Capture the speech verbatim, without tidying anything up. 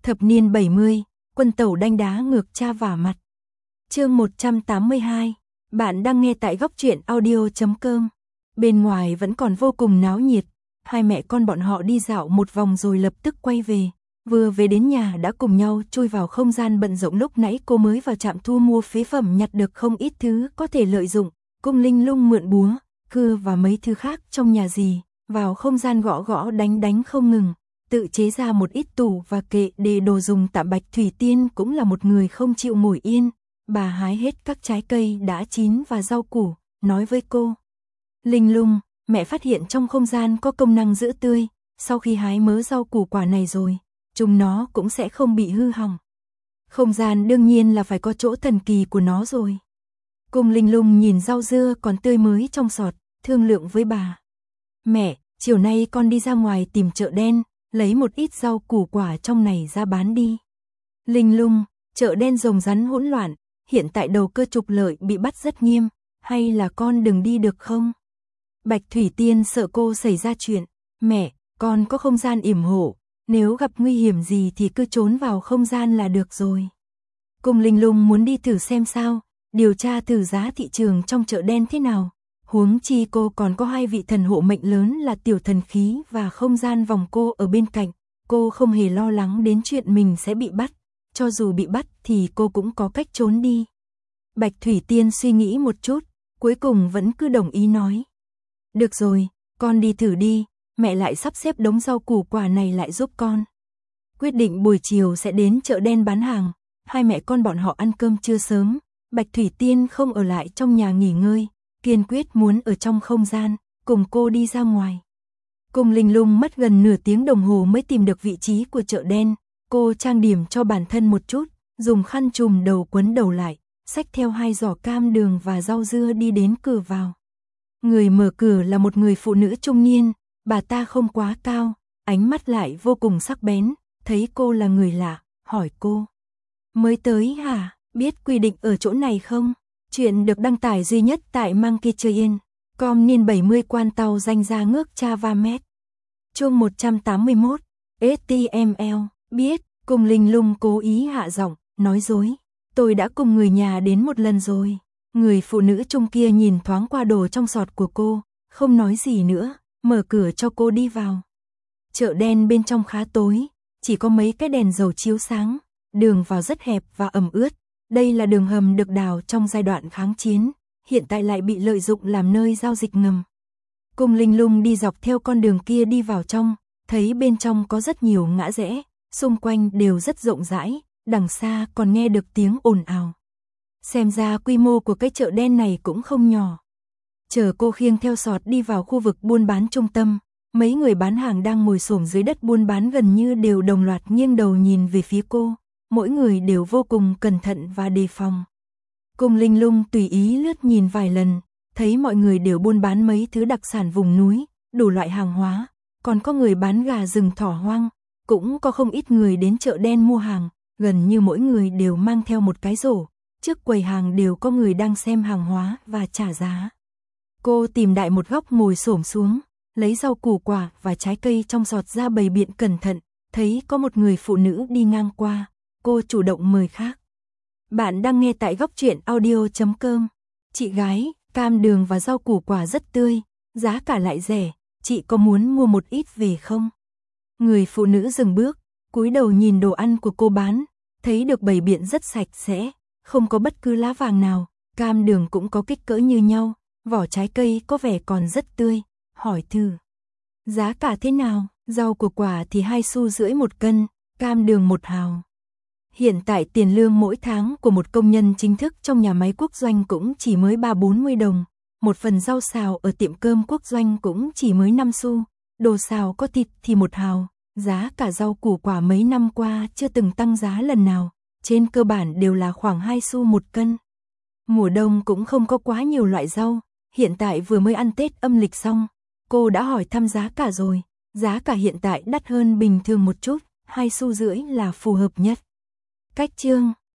Thập niên bảy mươi, quân tẩu đanh đá ngược cha vả mặt. Chương một trăm tám mươi hai, bạn đang nghe tại góc truyện audio chấm com. Bên ngoài vẫn còn vô cùng náo nhiệt, hai mẹ con bọn họ đi dạo một vòng rồi lập tức quay về. Vừa về đến nhà đã cùng nhau chui vào không gian bận rộn. Lúc nãy cô mới vào trạm thu mua phế phẩm nhặt được không ít thứ có thể lợi dụng, Cung Linh Lung mượn búa, cưa và mấy thứ khác trong nhà gì, vào không gian gõ gõ đánh đánh không ngừng, tự chế ra một ít tủ và kệ để đồ dùng tạm. Bạch Thủy Tiên cũng là một người không chịu ngồi yên, bà hái hết các trái cây đã chín và rau củ, nói với cô: Linh Lung, mẹ phát hiện trong không gian có công năng giữ tươi, sau khi hái mớ rau củ quả này rồi, chúng nó cũng sẽ không bị hư hỏng. Không gian đương nhiên là phải có chỗ thần kỳ của nó rồi. Cung Linh Lung nhìn rau dưa còn tươi mới trong sọt, thương lượng với bà: Mẹ, chiều nay con đi ra ngoài tìm chợ đen, lấy một ít rau củ quả trong này ra bán đi. Linh Lung, chợ đen rồng rắn hỗn loạn, hiện tại đầu cơ trục lợi bị bắt rất nghiêm, hay là con đừng đi được không? Bạch Thủy Tiên sợ cô xảy ra chuyện: Mẹ, con có không gian yểm hộ, nếu gặp nguy hiểm gì thì cứ trốn vào không gian là được rồi. Cung Linh Lung muốn đi thử xem sao, điều tra thử giá thị trường trong chợ đen thế nào. Huống chi cô còn có hai vị thần hộ mệnh lớn là tiểu thần khí và không gian vòng cô ở bên cạnh, cô không hề lo lắng đến chuyện mình sẽ bị bắt, cho dù bị bắt thì cô cũng có cách trốn đi. Bạch Thủy Tiên suy nghĩ một chút, cuối cùng vẫn cứ đồng ý nói: Được rồi, con đi thử đi, mẹ lại sắp xếp đống rau củ quả này lại giúp con. Quyết định buổi chiều sẽ đến chợ đen bán hàng, hai mẹ con bọn họ ăn cơm trưa sớm, Bạch Thủy Tiên không ở lại trong nhà nghỉ ngơi, kiên quyết muốn ở trong không gian, cùng cô đi ra ngoài. Cung Linh Lung mất gần nửa tiếng đồng hồ mới tìm được vị trí của chợ đen, cô trang điểm cho bản thân một chút, dùng khăn trùm đầu quấn đầu lại, xách theo hai giỏ cam đường và rau dưa đi đến cửa vào. Người mở cửa là một người phụ nữ trung niên, bà ta không quá cao, ánh mắt lại vô cùng sắc bén, thấy cô là người lạ, hỏi cô: Mới tới hả, biết quy định ở chỗ này không? Chuyện được đăng tải duy nhất tại Monkey Train, com niên bảy mươi quan tàu danh ra ngước cha va mét. Chương một trăm tám mươi mốt, ét tê em lờ, biết, Cung Linh Lung cố ý hạ giọng, nói dối: Tôi đã cùng người nhà đến một lần rồi. Người phụ nữ trung kia nhìn thoáng qua đồ trong sọt của cô, không nói gì nữa, mở cửa cho cô đi vào. Chợ đen bên trong khá tối, chỉ có mấy cái đèn dầu chiếu sáng, đường vào rất hẹp và ẩm ướt. Đây là đường hầm được đào trong giai đoạn kháng chiến, hiện tại lại bị lợi dụng làm nơi giao dịch ngầm. Cung Linh Lung đi dọc theo con đường kia đi vào trong, thấy bên trong có rất nhiều ngã rẽ, xung quanh đều rất rộng rãi, đằng xa còn nghe được tiếng ồn ào. Xem ra quy mô của cái chợ đen này cũng không nhỏ. Chờ cô khiêng theo sọt đi vào khu vực buôn bán trung tâm, mấy người bán hàng đang ngồi xổm dưới đất buôn bán gần như đều đồng loạt nghiêng đầu nhìn về phía cô, mỗi người đều vô cùng cẩn thận và đề phòng. Cung Linh Lung tùy ý lướt nhìn vài lần, thấy mọi người đều buôn bán mấy thứ đặc sản vùng núi, đủ loại hàng hóa, còn có người bán gà rừng thỏ hoang, cũng có không ít người đến chợ đen mua hàng, gần như mỗi người đều mang theo một cái rổ, trước quầy hàng đều có người đang xem hàng hóa và trả giá. Cô tìm đại một góc ngồi xổm xuống, lấy rau củ quả và trái cây trong giọt ra bày biện cẩn thận, thấy có một người phụ nữ đi ngang qua, cô chủ động mời khác. Bạn đang nghe tại góc truyện audio chấm com. Chị gái, cam đường và rau củ quả rất tươi, giá cả lại rẻ, chị có muốn mua một ít về không? Người phụ nữ dừng bước, cúi đầu nhìn đồ ăn của cô bán, thấy được bày biện rất sạch sẽ, không có bất cứ lá vàng nào, cam đường cũng có kích cỡ như nhau, vỏ trái cây có vẻ còn rất tươi, hỏi thử: Giá cả thế nào? Rau củ quả thì hai xu rưỡi một cân, cam đường một hào. Hiện tại tiền lương mỗi tháng của một công nhân chính thức trong nhà máy quốc doanh cũng chỉ mới ba bốn mươi đồng, một phần rau xào ở tiệm cơm quốc doanh cũng chỉ mới năm xu, đồ xào có thịt thì một hào, giá cả rau củ quả mấy năm qua chưa từng tăng giá lần nào, trên cơ bản đều là khoảng hai xu một cân. Mùa đông cũng không có quá nhiều loại rau, hiện tại vừa mới ăn Tết âm lịch xong, cô đã hỏi thăm giá cả rồi, giá cả hiện tại đắt hơn bình thường một chút, hai xu rưỡi là phù hợp nhất. Cách chương